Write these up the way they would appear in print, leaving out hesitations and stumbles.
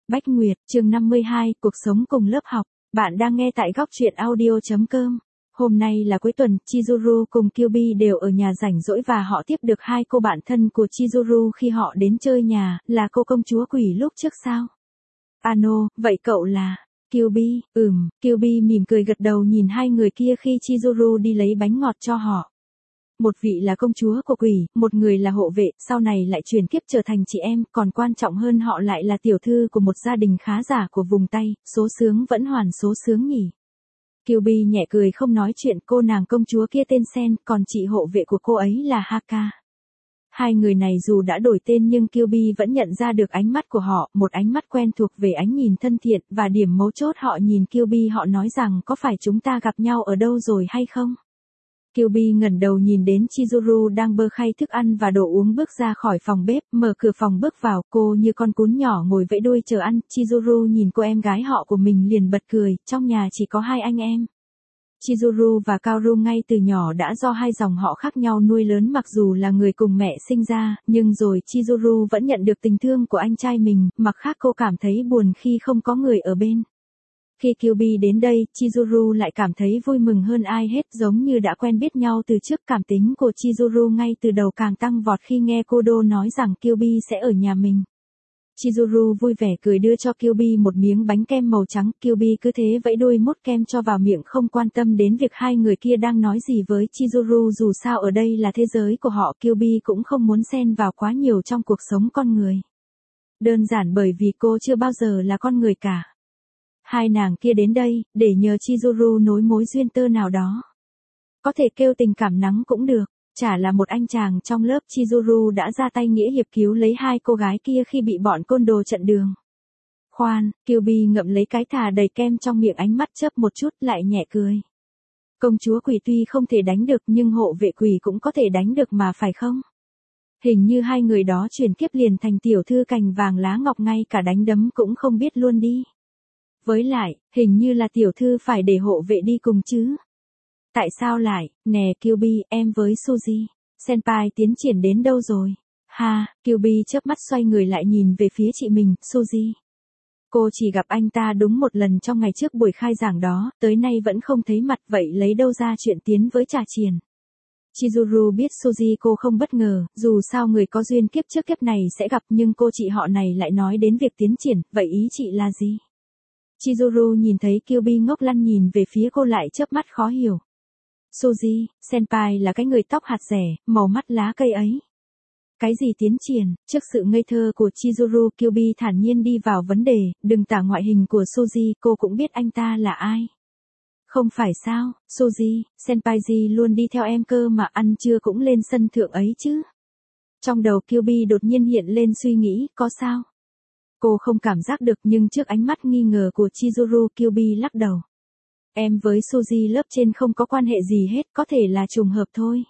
Bách Nguyệt, chương 52, cuộc sống cùng lớp học. Bạn đang nghe tại góc truyện audio.com. Hôm nay là cuối tuần, Chizuru cùng Kyubi đều ở nhà rảnh rỗi và họ tiếp được hai cô bạn thân của Chizuru khi họ đến chơi nhà, là cô công chúa quỷ lúc trước sao? Ano, vậy cậu là... Kyubi, Kyubi mỉm cười gật đầu nhìn hai người kia khi Chizuru đi lấy bánh ngọt cho họ. Một vị là công chúa của quỷ, một người là hộ vệ, sau này lại chuyển kiếp trở thành chị em, còn quan trọng hơn họ lại là tiểu thư của một gia đình khá giả của vùng Tây, số sướng vẫn hoàn số sướng nhỉ. Kyubi nhẹ cười không nói chuyện, cô nàng công chúa kia tên Sen, còn chị hộ vệ của cô ấy là Haka. Hai người này dù đã đổi tên nhưng Kyubi vẫn nhận ra được ánh mắt của họ, một ánh mắt quen thuộc về ánh nhìn thân thiện, và điểm mấu chốt họ nhìn Kyubi họ nói rằng có phải chúng ta gặp nhau ở đâu rồi hay không? Kyubi ngẩng đầu nhìn đến Chizuru đang bơ khay thức ăn và đồ uống bước ra khỏi phòng bếp, mở cửa phòng bước vào, cô như con cún nhỏ ngồi vẫy đuôi chờ ăn, Chizuru nhìn cô em gái họ của mình liền bật cười, trong nhà chỉ có hai anh em. Chizuru và Kaoru ngay từ nhỏ đã do hai dòng họ khác nhau nuôi lớn, mặc dù là người cùng mẹ sinh ra, nhưng rồi Chizuru vẫn nhận được tình thương của anh trai mình, mặt khác cô cảm thấy buồn khi không có người ở bên. Khi Kyubi đến đây, Chizuru lại cảm thấy vui mừng hơn ai hết, giống như đã quen biết nhau từ trước. Cảm tính của Chizuru ngay từ đầu càng tăng vọt khi nghe Kodo nói rằng Kyubi sẽ ở nhà mình. Chizuru vui vẻ cười đưa cho Kyubi một miếng bánh kem màu trắng, Kyubi cứ thế vẫy đuôi mốt kem cho vào miệng không quan tâm đến việc hai người kia đang nói gì với Chizuru, dù sao ở đây là thế giới của họ, Kyubi cũng không muốn xen vào quá nhiều trong cuộc sống con người. Đơn giản bởi vì cô chưa bao giờ là con người cả. Hai nàng kia đến đây, để nhờ Chizuru nối mối duyên tơ nào đó. Có thể kêu tình cảm nắng cũng được, chả là một anh chàng trong lớp. Chizuru đã ra tay nghĩa hiệp cứu lấy hai cô gái kia khi bị bọn côn đồ chặn đường. Khoan, Kyubi ngậm lấy cái thà đầy kem trong miệng, ánh mắt chớp một chút lại nhẹ cười. Công chúa quỷ tuy không thể đánh được nhưng hộ vệ quỷ cũng có thể đánh được mà phải không? Hình như hai người đó chuyển kiếp liền thành tiểu thư cành vàng lá ngọc, ngay cả đánh đấm cũng không biết luôn đi. Với lại, hình như là tiểu thư phải để hộ vệ đi cùng chứ. Tại sao lại, nè Kyubi, em với Suzy, senpai tiến triển đến đâu rồi? Ha, Kyubi chớp mắt xoay người lại nhìn về phía chị mình, Suzy. Cô chỉ gặp anh ta đúng một lần trong ngày trước buổi khai giảng đó, tới nay vẫn không thấy mặt, vậy lấy đâu ra chuyện tiến với trà chiền. Chizuru biết Suzy cô không bất ngờ, dù sao người có duyên kiếp trước kiếp này sẽ gặp, nhưng cô chị họ này lại nói đến việc tiến triển, vậy ý chị là gì? Chizuru nhìn thấy Kyubi ngốc lăng nhìn về phía cô lại chớp mắt khó hiểu. Suzy, senpai là cái người tóc hạt rẻ, màu mắt lá cây ấy. Cái gì tiến triển? Trước sự ngây thơ của Chizuru, Kyubi thản nhiên đi vào vấn đề, đừng tả ngoại hình của Suzy, cô cũng biết anh ta là ai. Không phải sao, Suzy, senpaiji luôn đi theo em cơ mà, ăn trưa cũng lên sân thượng ấy chứ. Trong đầu Kyubi đột nhiên hiện lên suy nghĩ, có sao? Cô không cảm giác được, nhưng trước ánh mắt nghi ngờ của Chizuru, Kyubi lắc đầu. Em với Suzy lớp trên không có quan hệ gì hết, có thể là trùng hợp thôi.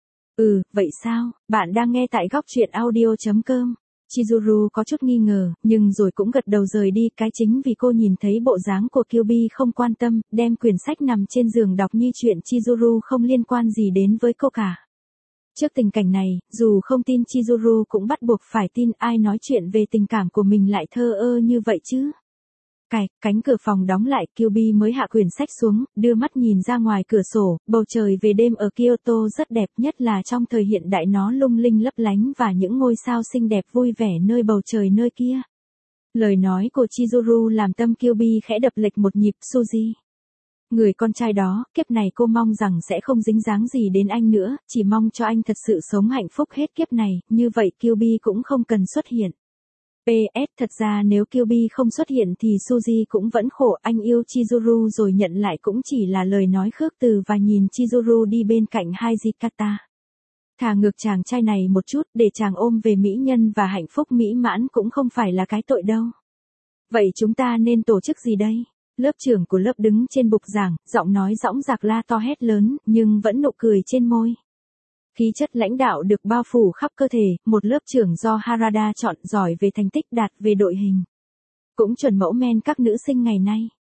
Vậy sao? Bạn đang nghe tại góc truyện audio.com. Chizuru có chút nghi ngờ, nhưng rồi cũng gật đầu rời đi, cái chính vì cô nhìn thấy bộ dáng của Kyubi không quan tâm, đem quyển sách nằm trên giường đọc như chuyện Chizuru không liên quan gì đến với cô cả. Trước tình cảnh này, dù không tin Chizuru cũng bắt buộc phải tin, ai nói chuyện về tình cảm của mình lại thờ ơ như vậy chứ. Cánh cửa phòng đóng lại, Kyubi mới hạ quyển sách xuống, đưa mắt nhìn ra ngoài cửa sổ, bầu trời về đêm ở Kyoto rất đẹp, nhất là trong thời hiện đại nó lung linh lấp lánh và những ngôi sao xinh đẹp vui vẻ nơi bầu trời nơi kia. Lời nói của Chizuru làm tâm Kyubi khẽ đập lệch một nhịp. Suzy, người con trai đó, kiếp này cô mong rằng sẽ không dính dáng gì đến anh nữa, chỉ mong cho anh thật sự sống hạnh phúc hết kiếp này, như vậy Kyubi cũng không cần xuất hiện. PS, thật ra nếu Kyubi không xuất hiện thì Suzy cũng vẫn khổ, anh yêu Chizuru rồi nhận lại cũng chỉ là lời nói khước từ và nhìn Chizuru đi bên cạnh Hijikata. Thà ngược chàng trai này một chút, để chàng ôm về mỹ nhân và hạnh phúc mỹ mãn cũng không phải là cái tội đâu. Vậy chúng ta nên tổ chức gì đây? Lớp trưởng của lớp đứng trên bục giảng, giọng nói dõng dạc la to hét lớn, nhưng vẫn nụ cười trên môi. Khí chất lãnh đạo được bao phủ khắp cơ thể, một lớp trưởng do Harada chọn, giỏi về thành tích, đạt về đội hình. Cũng chuẩn mẫu men các nữ sinh ngày nay.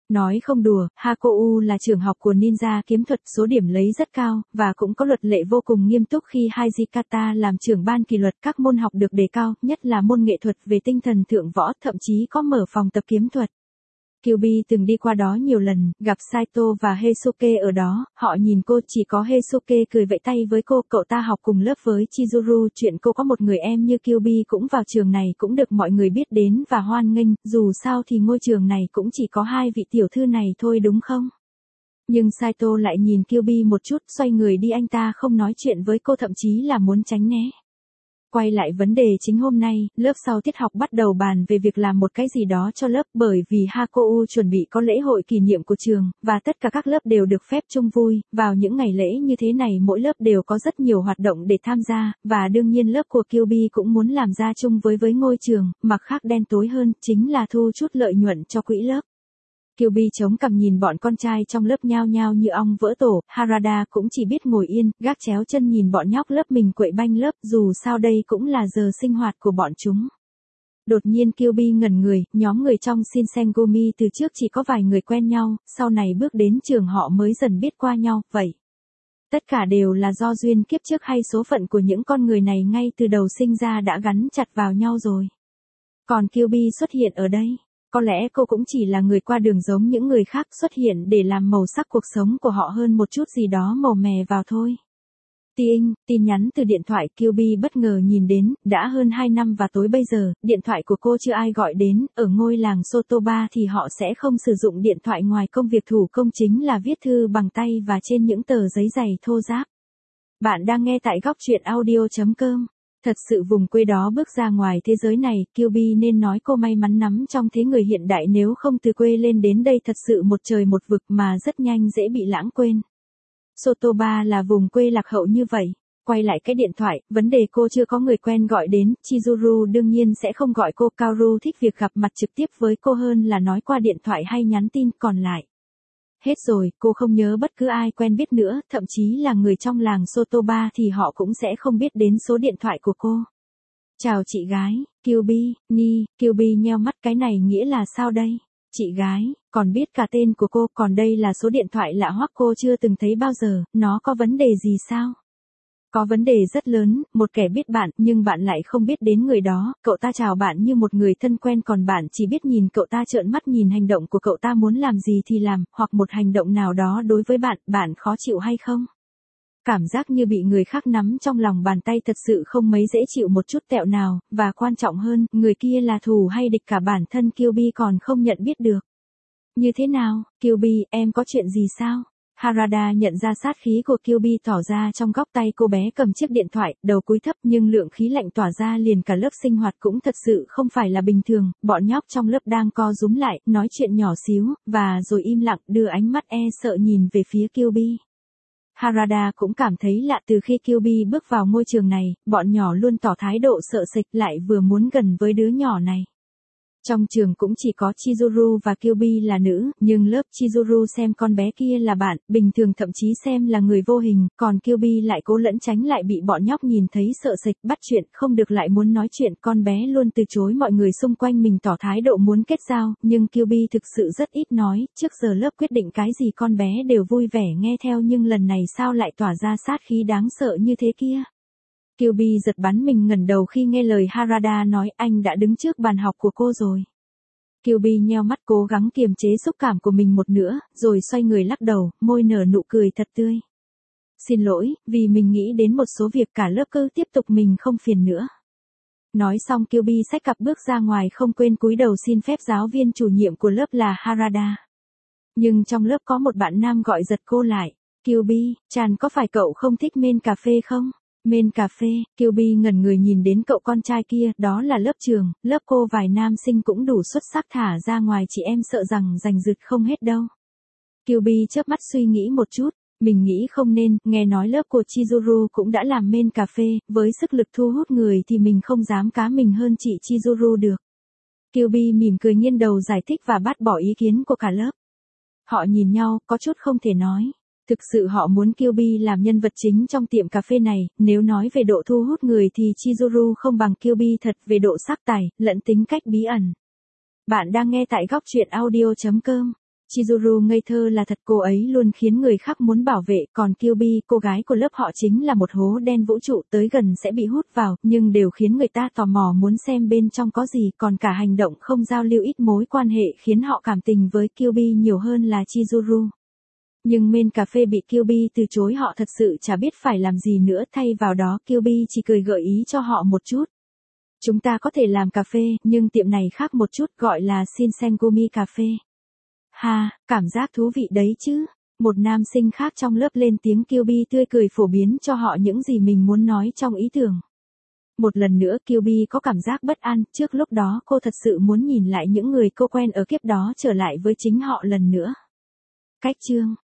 Nói không đùa, Hakou là trường học của ninja kiếm thuật, số điểm lấy rất cao, và cũng có luật lệ vô cùng nghiêm túc khi Hijikata làm trưởng ban kỷ luật, các môn học được đề cao, nhất là môn nghệ thuật về tinh thần thượng võ, thậm chí có mở phòng tập kiếm thuật. Kyuubi từng đi qua đó nhiều lần, gặp Saito và Heisuke ở đó, họ nhìn cô, chỉ có Heisuke cười vẫy tay với cô, cậu ta học cùng lớp với Chizuru, chuyện cô có một người em như Kyuubi cũng vào trường này cũng được mọi người biết đến và hoan nghênh, dù sao thì ngôi trường này cũng chỉ có hai vị tiểu thư này thôi đúng không? Nhưng Saito lại nhìn Kyuubi một chút, xoay người đi, anh ta không nói chuyện với cô, thậm chí là muốn tránh né. Quay lại vấn đề chính hôm nay, lớp sau tiết học bắt đầu bàn về việc làm một cái gì đó cho lớp, bởi vì Hakou chuẩn bị có lễ hội kỷ niệm của trường, và tất cả các lớp đều được phép chung vui. Vào những ngày lễ như thế này mỗi lớp đều có rất nhiều hoạt động để tham gia, và đương nhiên lớp của Kyuubi cũng muốn làm ra chung với ngôi trường, mặc khác đen tối hơn, chính là thu chút lợi nhuận cho quỹ lớp. Kyuubi chống cằm nhìn bọn con trai trong lớp nhao nhao như ong vỡ tổ, Harada cũng chỉ biết ngồi yên, gác chéo chân nhìn bọn nhóc lớp mình quậy banh lớp, dù sao đây cũng là giờ sinh hoạt của bọn chúng. Đột nhiên Kyuubi ngẩn người, nhóm người trong Shinsengumi từ trước chỉ có vài người quen nhau, sau này bước đến trường họ mới dần biết qua nhau, vậy. Tất cả đều là do duyên kiếp trước hay số phận của những con người này ngay từ đầu sinh ra đã gắn chặt vào nhau rồi. Còn Kyuubi xuất hiện ở đây. Có lẽ cô cũng chỉ là người qua đường giống những người khác, xuất hiện để làm màu sắc cuộc sống của họ hơn một chút gì đó màu mè vào thôi. Tin nhắn từ điện thoại. Kyuubi bất ngờ nhìn đến, đã hơn 2 năm và tối bây giờ, điện thoại của cô chưa ai gọi đến, ở ngôi làng Sotoba thì họ sẽ không sử dụng điện thoại ngoài công việc thủ công chính là viết thư bằng tay và trên những tờ giấy dày thô ráp. Bạn đang nghe tại góc truyện audio.com. Thật sự vùng quê đó bước ra ngoài thế giới này, Kyuubi nên nói cô may mắn nắm trong thế người hiện đại, nếu không từ quê lên đến đây thật sự một trời một vực mà rất nhanh dễ bị lãng quên. Sotoba là vùng quê lạc hậu như vậy. Quay lại cái điện thoại, vấn đề cô chưa có người quen gọi đến, Chizuru đương nhiên sẽ không gọi cô, Kaoru thích việc gặp mặt trực tiếp với cô hơn là nói qua điện thoại hay nhắn tin, còn lại. Hết rồi, cô không nhớ bất cứ ai quen biết nữa, thậm chí là người trong làng Sotoba thì họ cũng sẽ không biết đến số điện thoại của cô. Chào chị gái, Kyuubi, Kyuubi nheo mắt, cái này nghĩa là sao đây? Chị gái, còn biết cả tên của cô, còn đây là số điện thoại lạ hoắc cô chưa từng thấy bao giờ, nó có vấn đề gì sao? Có vấn đề rất lớn, một kẻ biết bạn, nhưng bạn lại không biết đến người đó, cậu ta chào bạn như một người thân quen còn bạn chỉ biết nhìn cậu ta trợn mắt nhìn hành động của cậu ta muốn làm gì thì làm, hoặc một hành động nào đó đối với bạn, bạn khó chịu hay không? Cảm giác như bị người khác nắm trong lòng bàn tay thật sự không mấy dễ chịu một chút tẹo nào, và quan trọng hơn, người kia là thù hay địch cả bản thân Kyuubi còn không nhận biết được. Như thế nào, Kyuubi, em có chuyện gì sao? Harada nhận ra sát khí của Kyuubi tỏ ra trong góc tay cô bé cầm chiếc điện thoại, đầu cúi thấp nhưng lượng khí lạnh tỏa ra liền cả lớp sinh hoạt cũng thật sự không phải là bình thường, bọn nhóc trong lớp đang co rúm lại, nói chuyện nhỏ xíu, và rồi im lặng đưa ánh mắt e sợ nhìn về phía Kyuubi. Harada cũng cảm thấy lạ, từ khi Kyuubi bước vào môi trường này, bọn nhỏ luôn tỏ thái độ sợ sệt, lại vừa muốn gần với đứa nhỏ này. Trong trường cũng chỉ có Chizuru và Kyuubi là nữ, nhưng lớp Chizuru xem con bé kia là bạn, bình thường thậm chí xem là người vô hình, còn Kyuubi lại cố lẫn tránh, lại bị bọn nhóc nhìn thấy sợ sệt, bắt chuyện, không được lại muốn nói chuyện, con bé luôn từ chối mọi người xung quanh mình tỏ thái độ muốn kết giao, nhưng Kyuubi thực sự rất ít nói, trước giờ lớp quyết định cái gì con bé đều vui vẻ nghe theo, nhưng lần này sao lại tỏa ra sát khí đáng sợ như thế kia. Kyuubi giật bắn mình ngẩng đầu khi nghe lời Harada nói, anh đã đứng trước bàn học của cô rồi. Kyuubi nheo mắt cố gắng kiềm chế xúc cảm của mình một nữa, rồi xoay người lắc đầu, môi nở nụ cười thật tươi. Xin lỗi, vì mình nghĩ đến một số việc, cả lớp cứ tiếp tục, mình không phiền nữa. Nói xong Kyuubi xách cặp bước ra ngoài, không quên cúi đầu xin phép giáo viên chủ nhiệm của lớp là Harada. Nhưng trong lớp có một bạn nam gọi giật cô lại. Kyuubi, Chan, có phải cậu không thích men cà phê không? Men cà phê, Kyuubi ngẩn người nhìn đến cậu con trai kia, đó là lớp trường, lớp cô vài nam sinh cũng đủ xuất sắc, thả ra ngoài chị em sợ rằng giành giật không hết đâu. Kyuubi chớp mắt suy nghĩ một chút, mình nghĩ không nên, nghe nói lớp của Chizuru cũng đã làm men cà phê, với sức lực thu hút người thì mình không dám cá mình hơn chị Chizuru được. Kyuubi mỉm cười nghiêng đầu giải thích và bác bỏ ý kiến của cả lớp. Họ nhìn nhau, có chút không thể nói. Thực sự họ muốn Kyuubi làm nhân vật chính trong tiệm cà phê này, nếu nói về độ thu hút người thì Chizuru không bằng Kyuubi thật về độ sắc tài, lẫn tính cách bí ẩn. Bạn đang nghe tại góc truyện audio.com. Chizuru ngây thơ là thật, cô ấy luôn khiến người khác muốn bảo vệ, còn Kyuubi, cô gái của lớp họ chính là một hố đen vũ trụ, tới gần sẽ bị hút vào, nhưng đều khiến người ta tò mò muốn xem bên trong có gì, còn cả hành động không giao lưu ít mối quan hệ khiến họ cảm tình với Kyuubi nhiều hơn là Chizuru. Nhưng men cà phê bị Kyuubi từ chối, họ thật sự chả biết phải làm gì nữa, thay vào đó Kyuubi chỉ cười gợi ý cho họ một chút. Chúng ta có thể làm cà phê, nhưng tiệm này khác một chút, gọi là Shinsengumi cà phê. Ha, cảm giác thú vị đấy chứ. Một nam sinh khác trong lớp lên tiếng, Kyuubi tươi cười phổ biến cho họ những gì mình muốn nói trong ý tưởng. Một lần nữa Kyuubi có cảm giác bất an, trước lúc đó cô thật sự muốn nhìn lại những người cô quen ở kiếp đó trở lại với chính họ lần nữa. Cách chương